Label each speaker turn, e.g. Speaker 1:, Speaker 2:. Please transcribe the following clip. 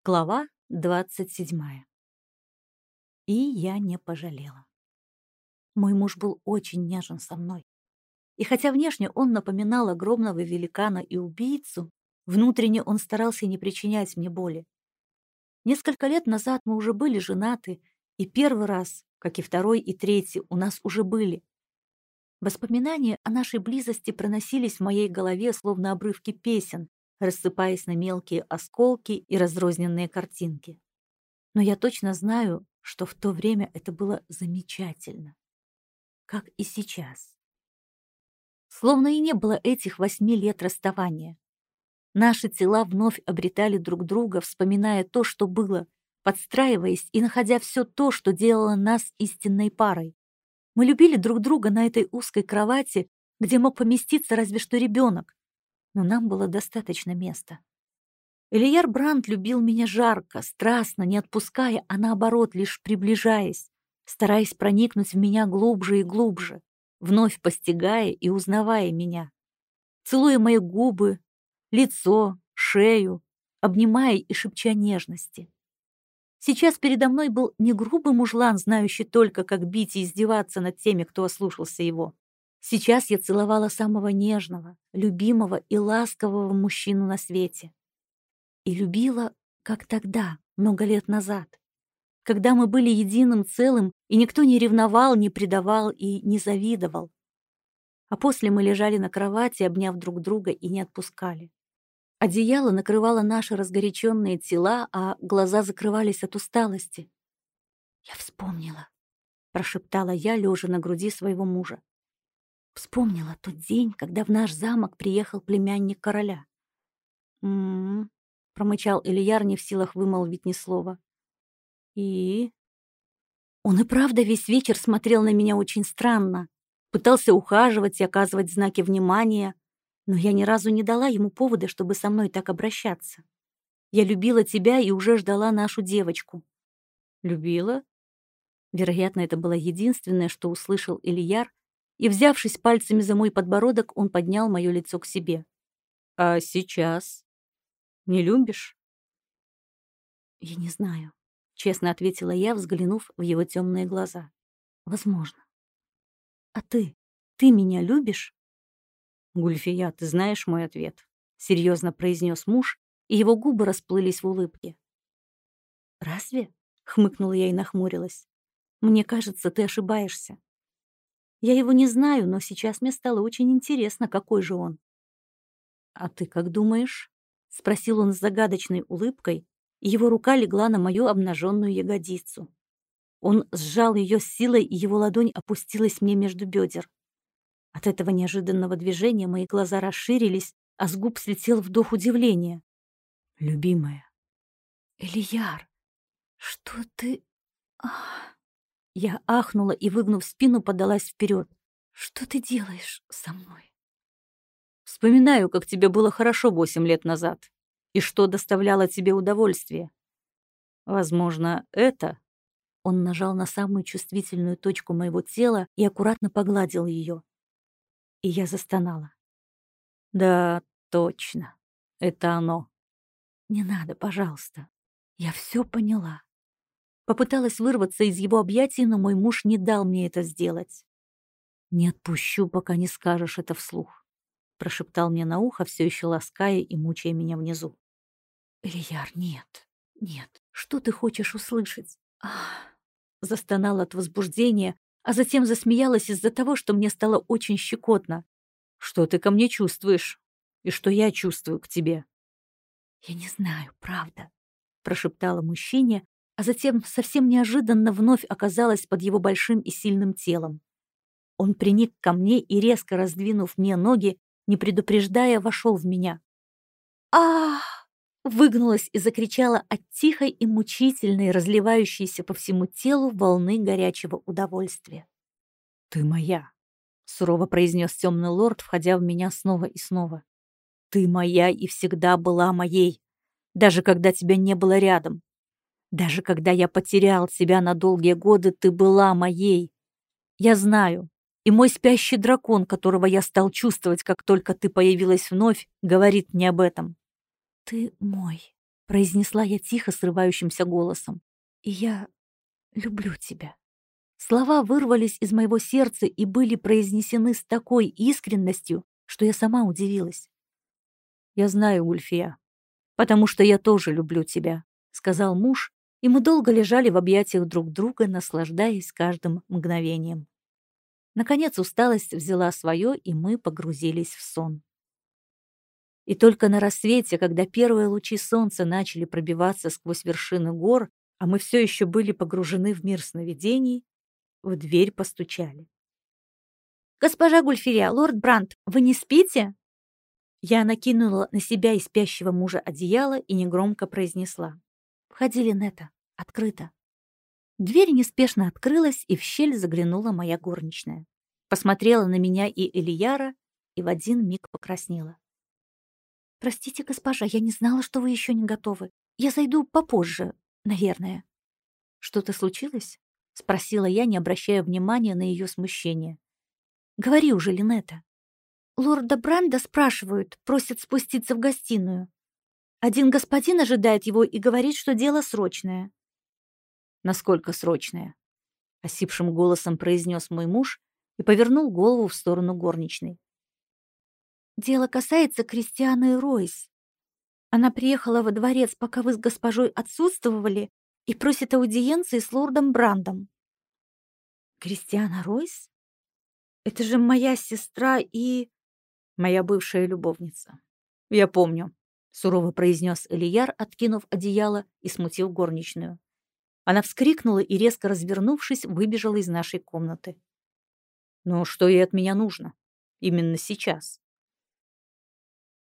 Speaker 1: Глава 27. И я не пожалела. Мой муж был очень нежен со мной. И хотя внешне он напоминал огромного великана и убийцу, внутренне он старался не причинять мне боли. Несколько лет назад мы уже были женаты, и первый раз, как и второй и третий, у нас уже были. Воспоминания о нашей близости проносились в моей голове, словно обрывки песен, рассыпаясь на мелкие осколки и разрозненные картинки. Но я точно знаю, что в то время это было замечательно. Как и сейчас. Словно и не было этих 8 лет расставания. Наши тела вновь обретали друг друга, вспоминая то, что было, подстраиваясь и находя все то, что делало нас истинной парой. Мы любили друг друга на этой узкой кровати, где мог поместиться разве что ребенок, но нам было достаточно места. Элияр Брандт любил меня жарко, страстно, не отпуская, а наоборот, лишь приближаясь, стараясь проникнуть в меня глубже и глубже, вновь постигая и узнавая меня, целуя мои губы, лицо, шею, обнимая и шепча нежности. Сейчас передо мной был не грубый мужлан, знающий только, как бить и издеваться над теми, кто ослушался его. Сейчас я целовала самого нежного, любимого и ласкового мужчину на свете. И любила, как тогда, много лет назад, когда мы были единым целым, и никто не ревновал, не предавал и не завидовал. А после мы лежали на кровати, обняв друг друга, и не отпускали. Одеяло накрывало наши разгоряченные тела, а глаза закрывались от усталости. «Я вспомнила», — прошептала я, лежа на груди своего мужа. Вспомнила тот день, когда в наш замок приехал племянник короля. «М-м-м», промычал Элияр, не в силах вымолвить ни слова. «И?» Он и правда весь вечер смотрел на меня очень странно, пытался ухаживать и оказывать знаки внимания, но я ни разу не дала ему повода, чтобы со мной так обращаться. Я любила тебя и уже ждала нашу девочку. Любила? Вероятно, это было единственное, что услышал Элияр, и, взявшись пальцами за мой подбородок, он поднял мое лицо к себе. А сейчас? Не любишь? Я не знаю, честно ответила я, взглянув в его темные глаза. Возможно. А ты? Ты меня любишь? Гульфия, ты знаешь мой ответ, серьезно произнес муж, и его губы расплылись в улыбке. Разве? Хмыкнула я и нахмурилась. Мне кажется, ты ошибаешься. Я его не знаю, но сейчас мне стало очень интересно, какой же он. А ты как думаешь? Спросил он с загадочной улыбкой, и его рука легла на мою обнаженную ягодицу. Он сжал ее с силой, и его ладонь опустилась мне между бедер. От этого неожиданного движения мои глаза расширились, а с губ слетел вдох удивления. «Любимая». «Элияр, что ты...» Ах. Я ахнула и, выгнув спину, подалась вперед. «Что ты делаешь со мной?» «Вспоминаю, как тебе было хорошо 8 лет назад, и что доставляло тебе удовольствие. Возможно, это...» Он нажал на самую чувствительную точку моего тела и аккуратно погладил ее. И я застонала. «Да, точно, это оно». «Не надо, пожалуйста. Я все поняла». Попыталась вырваться из его объятий, но мой муж не дал мне это сделать. «Не отпущу, пока не скажешь это вслух», — прошептал мне на ухо, все еще лаская и мучая меня внизу. «Элияр, нет, нет, что ты хочешь услышать?» Ах, застонала от возбуждения, а затем засмеялась из-за того, что мне стало очень щекотно. «Что ты ко мне чувствуешь? И что я чувствую к тебе?» «Я не знаю, правда», — прошептала мужчине, а затем совсем неожиданно вновь оказалась под его большим и сильным телом. Он приник ко мне и, резко раздвинув мне ноги, не предупреждая, вошел в меня. «Ах!» — выгнулась и закричала от тихой и мучительной, разливающейся по всему телу волны горячего удовольствия. «Ты моя!» — сурово произнес темный лорд, входя в меня снова и снова. «Ты моя и всегда была моей, даже когда тебя не было рядом. Даже когда я потерял тебя на долгие годы, ты была моей. Я знаю, и мой спящий дракон, которого я стал чувствовать, как только ты появилась вновь, говорит мне об этом. Ты мой. произнесла я тихо, срывающимся голосом. «И я люблю тебя». Слова вырвались из моего сердца и были произнесены с такой искренностью, что я сама удивилась. «Я знаю, Ульфия, потому что я тоже люблю тебя», — сказал муж, и мы долго лежали в объятиях друг друга, наслаждаясь каждым мгновением. Наконец усталость взяла свое, и мы погрузились в сон. И только на рассвете, когда первые лучи солнца начали пробиваться сквозь вершины гор, а мы все еще были погружены в мир сновидений, в дверь постучали. «Госпожа Гульфирия, лорд Брандт, вы не спите?» Я накинула на себя и спящего мужа одеяло и негромко произнесла: «Входи, Линетта, открыто». Дверь неспешно открылась, и в щель заглянула моя горничная. Посмотрела на меня и Элияра и в один миг покраснела. «Простите, госпожа, я не знала, что вы еще не готовы. Я зайду попозже, наверное». «Что-то случилось?» — спросила я, не обращая внимания на ее смущение. «Говори уже, Линетта». «Лорда Бранда спрашивают, просят спуститься в гостиную. Один господин ожидает его и говорит, что дело срочное». «Насколько срочное?» — осипшим голосом произнес мой муж и повернул голову в сторону горничной. «Дело касается Кристианы Ройс. Она приехала во дворец, пока вы с госпожой отсутствовали, и просит аудиенции с лордом Брандом». «Кристиана Ройс? Это же моя сестра и...» «Моя бывшая любовница. Я помню», — сурово произнес Элияр, откинув одеяло и смутил горничную. Она вскрикнула и, резко развернувшись, выбежала из нашей комнаты. «Ну, что ей от меня нужно? Именно сейчас?»